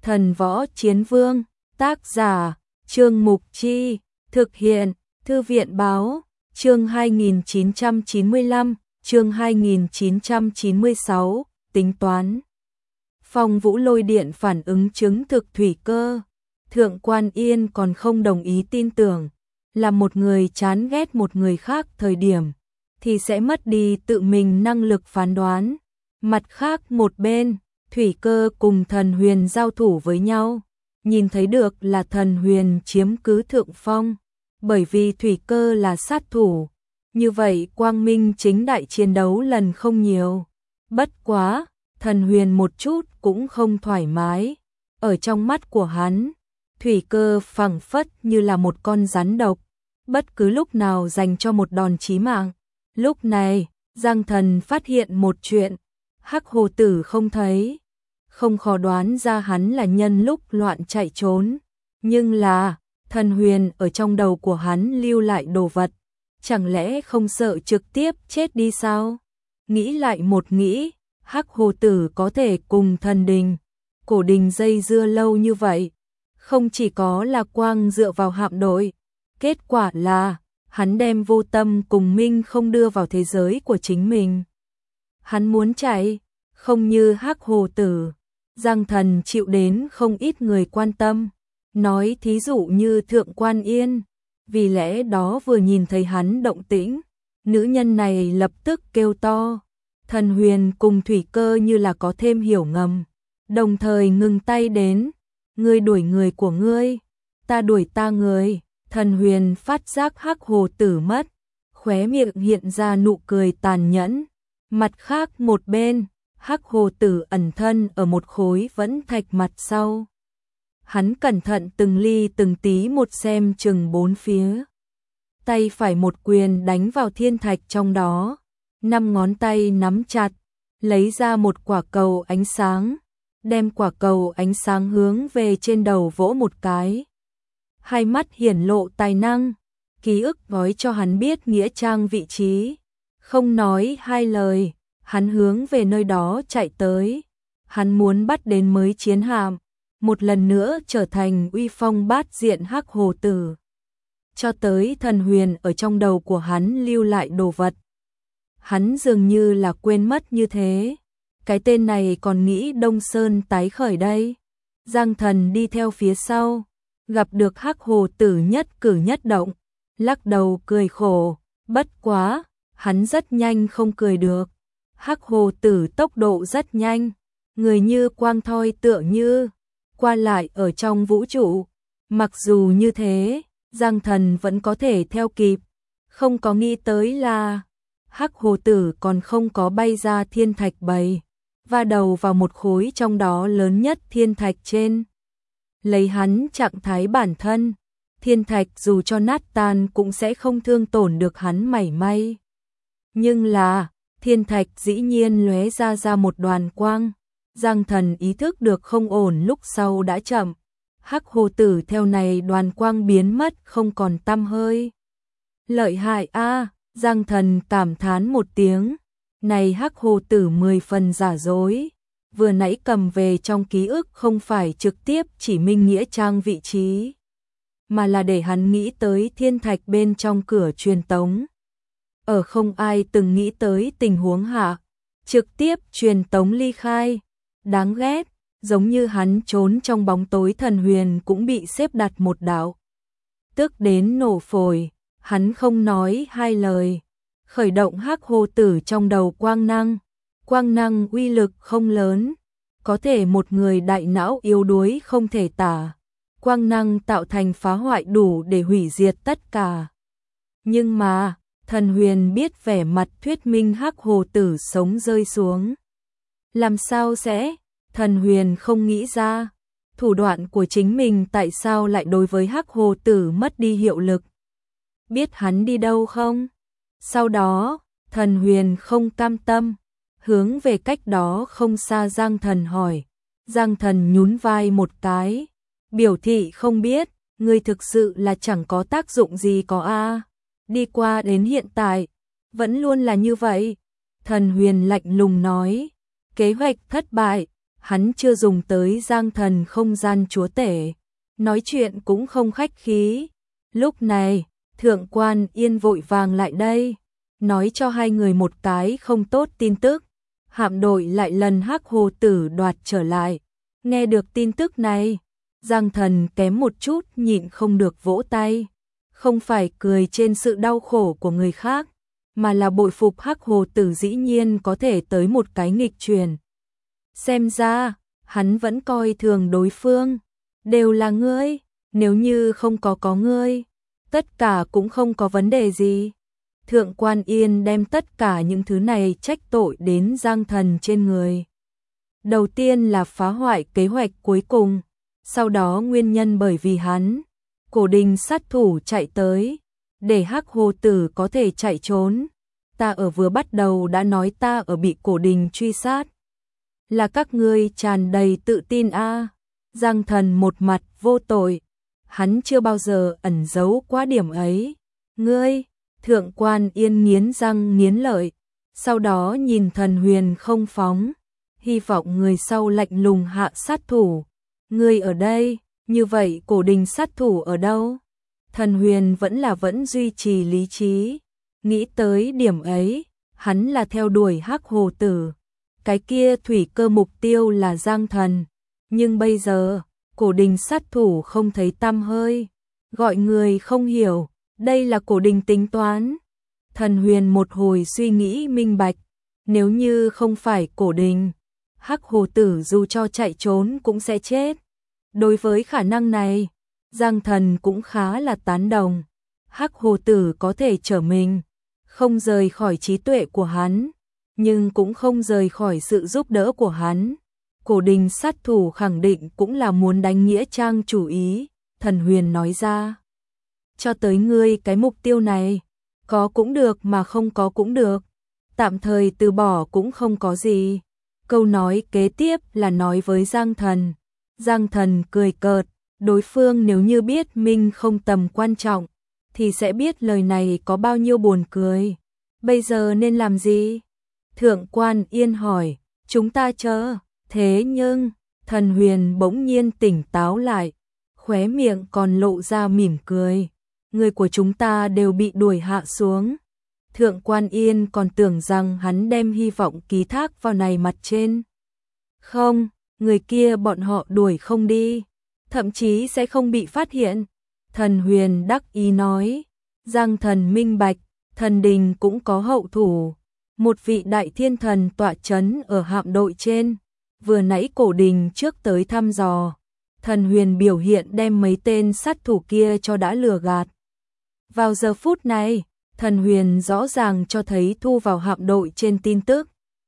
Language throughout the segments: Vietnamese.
Thần Võ Chiến Vương, tác giả, Trương Mục Chi, thực hiện, Thư viện Báo, chương 2995, chương 2996, tính toán. Phong Vũ lôi điện phản ứng chứng thực thủy cơ. Thượng Quan Yên còn không đồng ý tin tưởng, là một người chán ghét một người khác thời điểm, thì sẽ mất đi tự mình năng lực phán đoán. Mặt khác một bên, thủy cơ cùng thần huyền giao thủ với nhau, nhìn thấy được là thần huyền chiếm cứ thượng phong, bởi vì thủy cơ là sát thủ. Như vậy quang minh chính đại chiến đấu lần không nhiều. Bất quá, thần huyền một chút cũng không thoải mái. Ở trong mắt của hắn, thủy cơ phẳng phất như là một con rắn độc, bất cứ lúc nào dành cho một đòn chí mạng. Lúc này, Giang Thần phát hiện một chuyện, Hắc Hồ Tử không thấy, không khó đoán ra hắn là nhân lúc loạn chạy trốn, nhưng là thần huyền ở trong đầu của hắn lưu lại đồ vật, chẳng lẽ không sợ trực tiếp chết đi sao? Nghĩ lại một nghĩ, Hắc Hồ Tử có thể cùng thần đình, cổ đình dây dưa lâu như vậy, không chỉ có là quang dựa vào hạm đội, kết quả là hắn đem vô tâm cùng Minh không đưa vào thế giới của chính mình. Hắn muốn chạy, không như Hắc Hồ Tử, Giang Thần chịu đến không ít người quan tâm, nói thí dụ như Thượng Quan Yên, vì lẽ đó vừa nhìn thấy hắn động tĩnh, nữ nhân này lập tức kêu to. Thần huyền cùng thủy cơ như là có thêm hiểu ngầm, đồng thời ngừng tay đến, ngươi đuổi người của ngươi, ta đuổi ta người. Thần huyền phát giác Hắc Hồ Tử mất, khóe miệng hiện ra nụ cười tàn nhẫn. Mặt khác một bên, Hắc Hồ Tử ẩn thân ở một khối vẫn thạch mặt sau. Hắn cẩn thận từng ly từng tí một xem chừng bốn phía. Tay phải một quyền đánh vào thiên thạch trong đó, 5 ngón tay nắm chặt, lấy ra một quả cầu ánh sáng, đem quả cầu ánh sáng hướng về trên đầu vỗ một cái. Hai mắt hiển lộ tài năng, ký ức nói cho hắn biết nghĩa trang vị trí. Không nói hai lời, hắn hướng về nơi đó chạy tới. Hắn muốn bắt đến mới chiến hạm, một lần nữa trở thành uy phong bát diện Hắc Hồ Tử. Cho tới thần huyền ở trong đầu của hắn lưu lại đồ vật, hắn dường như là quên mất như thế. Cái tên này còn nghĩ Đông Sơn tái khởi đây. Giang Thần đi theo phía sau, gặp được Hắc Hồ Tử nhất cử nhất động, lắc đầu cười khổ, bất quá, hắn rất nhanh không cười được. Hắc Hồ Tử tốc độ rất nhanh, người như quang thoi tựa như qua lại ở trong vũ trụ. Mặc dù như thế, Giang Thần vẫn có thể theo kịp, không có nghĩ tới là Hắc Hồ Tử còn không có bay ra thiên thạch bầy, va đầu vào một khối trong đó lớn nhất thiên thạch trên. Lấy hắn trạng thái bản thân, thiên thạch dù cho nát tan cũng sẽ không thương tổn được hắn mảy may. Nhưng là, thiên thạch dĩ nhiên lóe ra một đoàn quang. Giang Thần ý thức được không ổn lúc sau đã chậm. Hắc Hồ Tử theo này đoàn quang biến mất không còn tăm hơi. Lợi hại a, Giang Thần cảm thán một tiếng. Này Hắc Hồ Tử 10 phần giả dối. Vừa nãy cầm về trong ký ức không phải trực tiếp chỉ minh nghĩa trang vị trí, mà là để hắn nghĩ tới thiên thạch bên trong cửa truyền tống. Ở không ai từng nghĩ tới tình huống hạ, trực tiếp truyền tống ly khai. Đáng ghét, giống như hắn trốn trong bóng tối thần huyền cũng bị xếp đặt một đạo. Tức đến nổ phổi, hắn không nói hai lời, khởi động Hắc Hồ Tử trong đầu quang năng. Quang năng uy lực không lớn, có thể một người đại não yếu đuối không thể tả. Quang năng tạo thành phá hoại đủ để hủy diệt tất cả. Nhưng mà, thần huyền biết vẻ mặt thuyết minh Hắc Hồ Tử sống rơi xuống. Làm sao sẽ? Thần huyền không nghĩ ra, thủ đoạn của chính mình tại sao lại đối với Hắc Hồ Tử mất đi hiệu lực. Biết hắn đi đâu không? Sau đó, thần huyền không cam tâm, hướng về cách đó không xa Giang Thần hỏi. Giang Thần nhún vai một cái, biểu thị không biết, ngươi thực sự là chẳng có tác dụng gì có a. Đi qua đến hiện tại, vẫn luôn là như vậy. Thần huyền lạnh lùng nói, kế hoạch thất bại, hắn chưa dùng tới Giang Thần không gian chúa tể, nói chuyện cũng không khách khí. Lúc này, Thượng Quan Yên vội vàng lại đây, nói cho hai người một cái không tốt tin tức. Hạm đội lại lần Hắc Hồ Tử đoạt trở lại. Nghe được tin tức này, Giang Thần kém một chút nhịn không được vỗ tay. Không phải cười trên sự đau khổ của người khác, mà là bội phục Hắc Hồ Tử dĩ nhiên có thể tới một cái nghịch chuyển. Xem ra, hắn vẫn coi thường đối phương. Đều là ngươi, nếu như không có ngươi, tất cả cũng không có vấn đề gì. Thượng Quan Yên đem tất cả những thứ này trách tội đến Giang Thần trên người. Đầu tiên là phá hoại kế hoạch cuối cùng, sau đó nguyên nhân bởi vì hắn, Cổ Đình sát thủ chạy tới, để Hắc Hồ Tử có thể chạy trốn. Ta ở vừa bắt đầu đã nói ta ở bị Cổ Đình truy sát. Là các ngươi tràn đầy tự tin a. Giang Thần một mặt vô tội, hắn chưa bao giờ ẩn giấu quá điểm ấy. Ngươi, Thượng Quan Yên nghiến răng nghiến lợi, sau đó nhìn Thần Huyền không phóng, hy vọng người sau lạnh lùng hạ sát thủ. Ngươi ở đây, như vậy Cổ Đình sát thủ ở đâu? Thần Huyền vẫn duy trì lý trí, nghĩ tới điểm ấy, hắn là theo đuổi Hắc Hồ Tử, cái kia thủy cơ mục tiêu là Giang Thần, nhưng bây giờ, Cổ Đình sát thủ không thấy tăm hơi, gọi người không hiểu, đây là Cổ Đình tính toán. Thần Huyền một hồi suy nghĩ minh bạch, nếu như không phải Cổ Đình, Hắc Hồ Tử dù cho chạy trốn cũng sẽ chết. Đối với khả năng này, Giang Thần cũng khá là tán đồng. Hắc Hồ Tử có thể trở mình, không rời khỏi trí tuệ của hắn, nhưng cũng không rời khỏi sự giúp đỡ của hắn. Cổ Đình sát thủ khẳng định cũng là muốn đánh nghĩa trang chủ ý, Thần Huyền nói ra. Cho tới ngươi cái mục tiêu này, có cũng được mà không có cũng được, tạm thời từ bỏ cũng không có gì. Câu nói kế tiếp là nói với Giang Thần. Giang Thần cười cợt, đối phương nếu như biết mình không tầm quan trọng, thì sẽ biết lời này có bao nhiêu buồn cười. Bây giờ nên làm gì? Thượng Quan Yên hỏi, chúng ta chờ. Thế nhưng, Thần Huyền bỗng nhiên tỉnh táo lại, khóe miệng còn lộ ra mỉm cười. Người của chúng ta đều bị đuổi hạ xuống. Thượng Quan Yên còn tưởng rằng hắn đem hy vọng ký thác vào này mặt trên. Không, người kia bọn họ đuổi không đi, thậm chí sẽ không bị phát hiện. Thần Huyền đắc ý nói, Giang Thần minh bạch, thần đình cũng có hậu thủ. Một vị đại thiên thần tọa chấn ở hạm đội trên. Vừa nãy Cổ Đình trước tới thăm dò, Thần Huyền biểu hiện đem mấy tên sát thủ kia cho đã lừa gạt. Vào giờ phút này, Thần Huyền rõ ràng cho thấy thu vào hạm đội trên tin tức.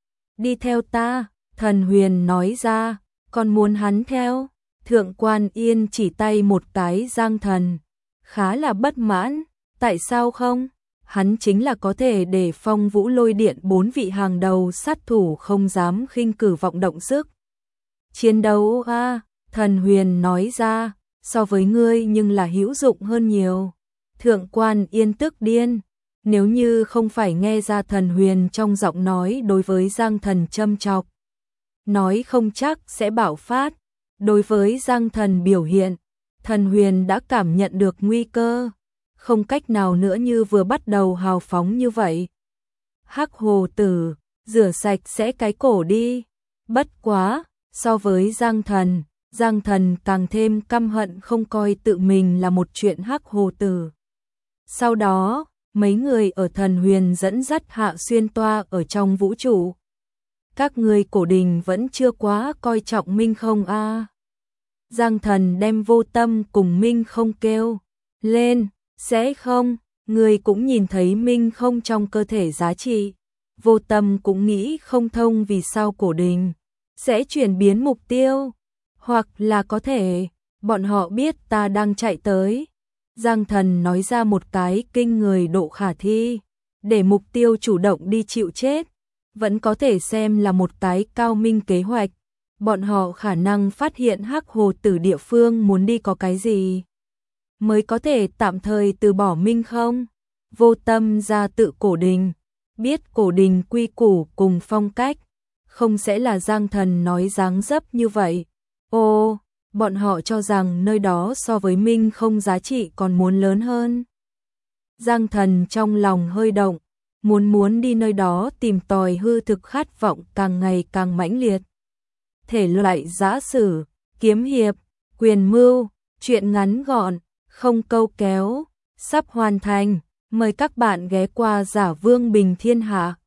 Đi theo ta, Thần Huyền nói ra, còn muốn hắn theo. Thượng Quan Yên chỉ tay một cái Giang Thần, khá là bất mãn, tại sao không? Hắn chính là có thể để Phong Vũ Lôi Điện 4 vị hàng đầu sát thủ không dám khinh cử vọng động sức. Chiến đấu a, Thần Huyền nói ra, so với ngươi nhưng là hữu dụng hơn nhiều. Thượng Quan Yên tức điên, nếu như không phải nghe ra Thần Huyền trong giọng nói đối với Giang Thần châm chọc, nói không chắc sẽ bạo phát. Đối với Giang Thần biểu hiện, Thần Huyền đã cảm nhận được nguy cơ, không cách nào nữa như vừa bắt đầu hào phóng như vậy. Hắc Hồ Tử, rửa sạch sẽ cái cổ đi. Bất quá, so với Giang Thần càng thêm căm hận không coi tự mình là một chuyện Hắc Hồ Tử. Sau đó, mấy người ở Thần Huyền dẫn dắt hạ xuyên toa ở trong vũ trụ. Các ngươi Cổ Đình vẫn chưa quá coi trọng Minh Không a. Giang Thần đem Vô Tâm cùng Minh Không kêu lên, sẽ không, người cũng nhìn thấy Minh Không trong cơ thể giá trị. Vô Tâm cũng nghĩ không thông vì sao Cổ Đình sẽ chuyển biến mục tiêu, hoặc là có thể bọn họ biết ta đang chạy tới. Giang Thần nói ra một cái kinh người độ khả thi, để mục tiêu chủ động đi chịu chết, vẫn có thể xem là một cái cao minh kế hoạch. Bọn họ khả năng phát hiện Hắc Hồ Tử địa phương muốn đi có cái gì, mới có thể tạm thời từ bỏ Minh Không. Vô Tâm ra tự Cổ Đình, biết Cổ Đình quy củ cùng phong cách, không sẽ là Giang Thần nói dáng dấp như vậy. Ô, bọn họ cho rằng nơi đó so với Minh không giá trị còn muốn lớn hơn. Giang Thần trong lòng hơi động, muốn đi nơi đó tìm tòi hư thực, khát vọng càng ngày càng mãnh liệt. Thể loại giã sử, kiếm hiệp, quyền mưu, truyện ngắn gọn, không câu kéo, sắp hoàn thành. Mời các bạn ghé qua Giả Vương Bình Thiên Hạ.